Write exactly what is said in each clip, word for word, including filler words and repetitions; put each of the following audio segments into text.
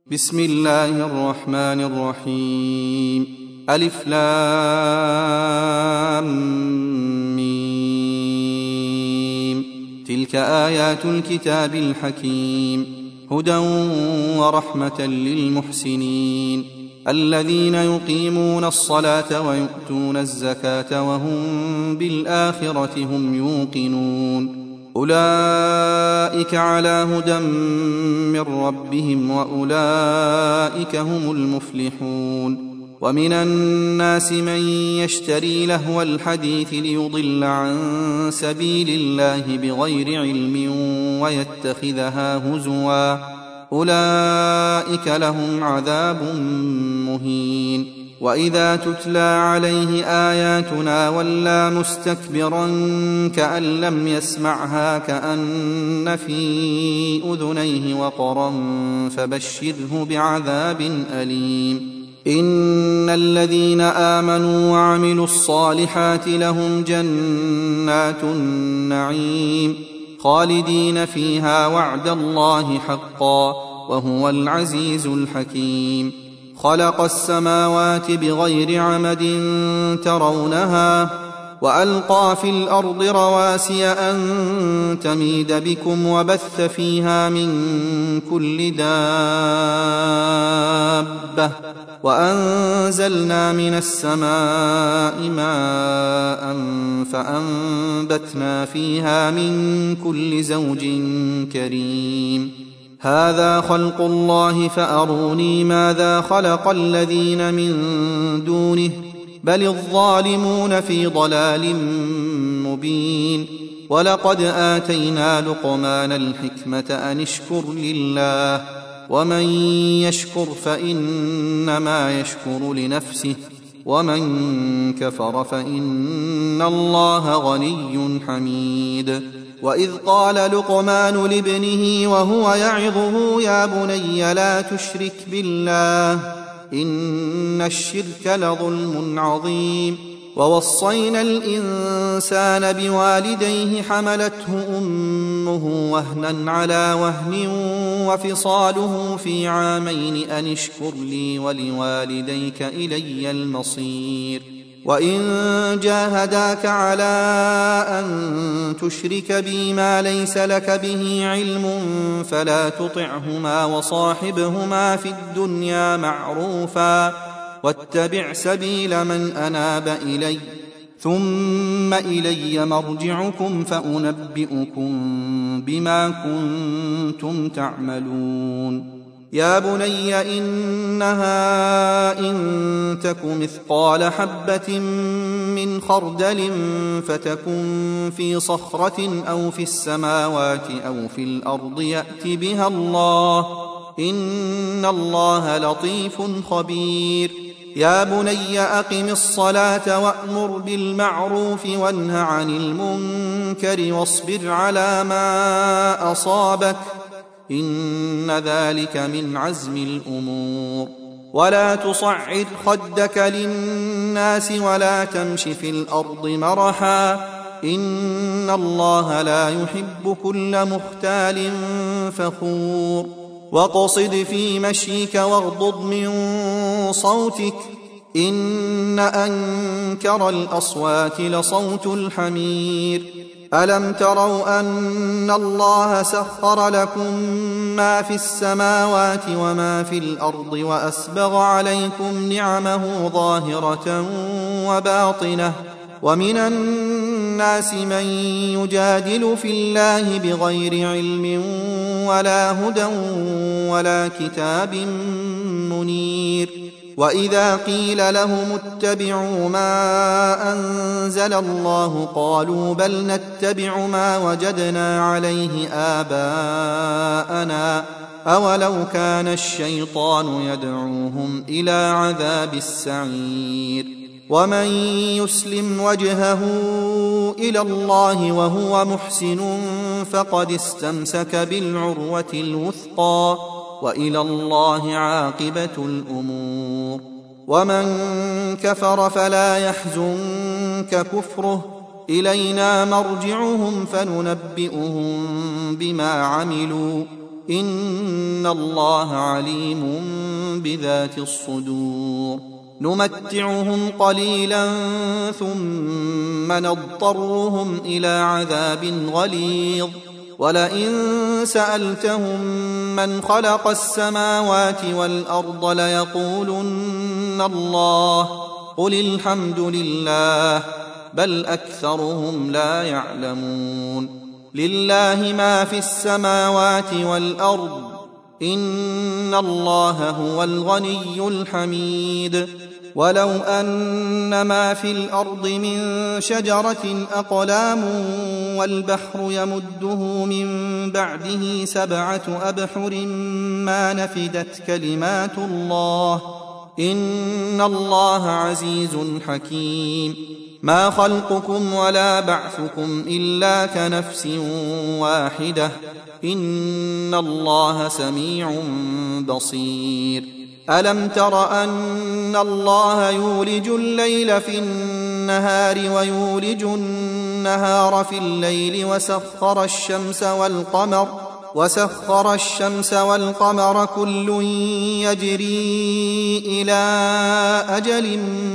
بسم الله الرحمن الرحيم. ألف لام ميم. تلك آيات الكتاب الحكيم، هدى ورحمة للمحسنين الذين يقيمون الصلاة ويؤتون الزكاة وهم بالآخرة هم يوقنون. أولئك على هدى من ربهم وأولئك هم المفلحون. ومن الناس من يشتري لهو الحديث ليضل عن سبيل الله بغير علم ويتخذها هزوا، أولئك لهم عذاب مهين. وإذا تتلى عليه آياتنا ولى مستكبرا كأن لم يسمعها كأن في أذنيه وقرا فبشره بعذاب أليم. إن الذين آمنوا وعملوا الصالحات لهم جنات النعيم خالدين فيها وعد الله حقا وهو العزيز الحكيم. خلق السماوات بغير عمد ترونها وألقى في الأرض رواسي أن تميد بكم وبث فيها من كل دابة وأنزلنا من السماء ماء فأنبتنا فيها من كل زوج كريم. هذا خلق الله فأروني ماذا خلق الذين من دونه بل الظالمون في ضلال مبين. ولقد آتينا لقمان الحكمة أن اشكر لله ومن يشكر فإنما يشكر لنفسه ومن كفر فإن الله غني حميد. وإذ قال لقمان لابنه وهو يعظه يا بني لا تشرك بالله إن الشرك لظلم عظيم. ووصينا الإنسان بوالديه حملته أمه وهنا على وهن وفصاله في عامين أن اشكر لي ولوالديك إلي المصير. وإن جاهداك على أن تشرك بي ما ليس لك به علم فلا تطعهما وصاحبهما في الدنيا معروفا واتبع سبيل من أناب إلي ثم إلي مرجعكم فأنبئكم بما كنتم تعملون. يا بني إنها إن تك مثقال حبة من خردل فتكن في صخرة أو في السماوات أو في الأرض يأت بها الله إن الله لطيف خبير. يا بني أقم الصلاة وأمر بالمعروف وانه عن المنكر واصبر على ما أصابك إن ذلك من عزم الأمور. ولا تصعد خدك للناس ولا تمش في الأرض مرحا إن الله لا يحب كل مختال فخور. واقصد في مشيك واغضض من صوتك إن أنكر الأصوات لصوت الحمير. ألم تروا أن الله سخر لكم ما في السماوات وما في الأرض وأسبغ عليكم نعمه ظاهرة وباطنة ومن الناس من يجادل في الله بغير علم ولا هدى ولا كتاب منير. وإذا قيل لهم اتبعوا ما أنزل الله قالوا بل نتبع ما وجدنا عليه آباءنا أولو كان الشيطان يدعوهم إلى عذاب السعير. ومن يسلم وجهه إلى الله وهو محسن فقد استمسك بالعروة الوثقى وإلى الله عاقبة الأمور. ومن كفر فلا يحزنك كفره إلينا مرجعهم فننبئهم بما عملوا إن الله عليم بذات الصدور نمتعهم قليلا ثم نضطرهم إلى عذاب غليظ ولئن سألتهم من خلق السماوات والأرض ليقولن الله قل الحمد لله بل أكثرهم لا يعلمون لله ما في السماوات والأرض إن الله هو الغني الحميد ولو أن ما في الأرض من شجرة أقلام والبحر يمده من بعده سبعة أبحر ما نفدت كلمات الله إن الله عزيز حكيم ما خلقكم ولا بعثكم إلا كنفس واحدة إن الله سميع بصير ألم تر أن الله يولج الليل في النهار ويولج النهار في الليل وسخر الشمس والقمر وسخر الشمس والقمر كل يجري إلى أجل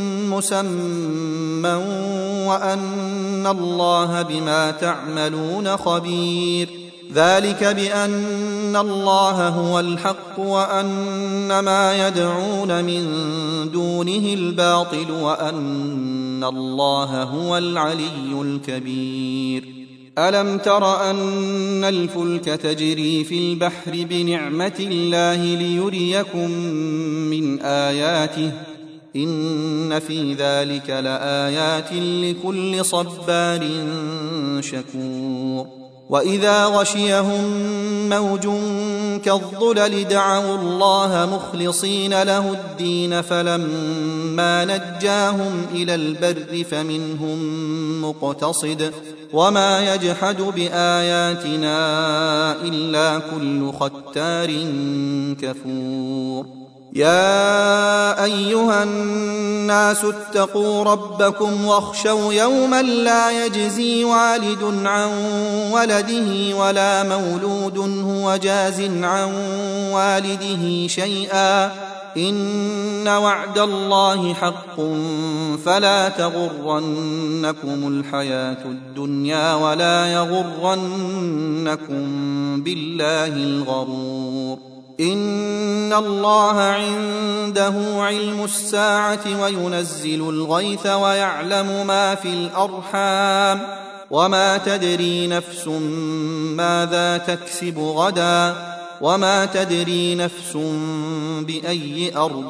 مسمى وأن الله بما تعملون خبير ذلك بأن الله هو الحق وأن ما يدعون من دونه الباطل وأن الله هو العلي الكبير ألم تر أن الفلك تجري في البحر بنعمة الله ليريكم من آياته إن في ذلك لآيات لكل صبار شكور وإذا غشيهم موج كالظلل دعوا الله مخلصين له الدين فلما نجاهم إلى البر فمنهم مقتصد وما يجحد بآياتنا إلا كل ختار كفور يا أيها الناس اتقوا ربكم واخشوا يوما لا يجزي والد عن ولده ولا مولود هو جاز عن والده شيئا إن وعد الله حق فلا تغرنكم الحياة الدنيا ولا يغرنكم بالله الغرور إن الله عنده علم الساعة وينزل الغيث ويعلم ما في الأرحام وما تدري نفس ماذا تكسب غدا وما تدري نفس بأي أرض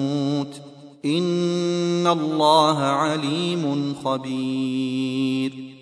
تموت إن الله عليم خبير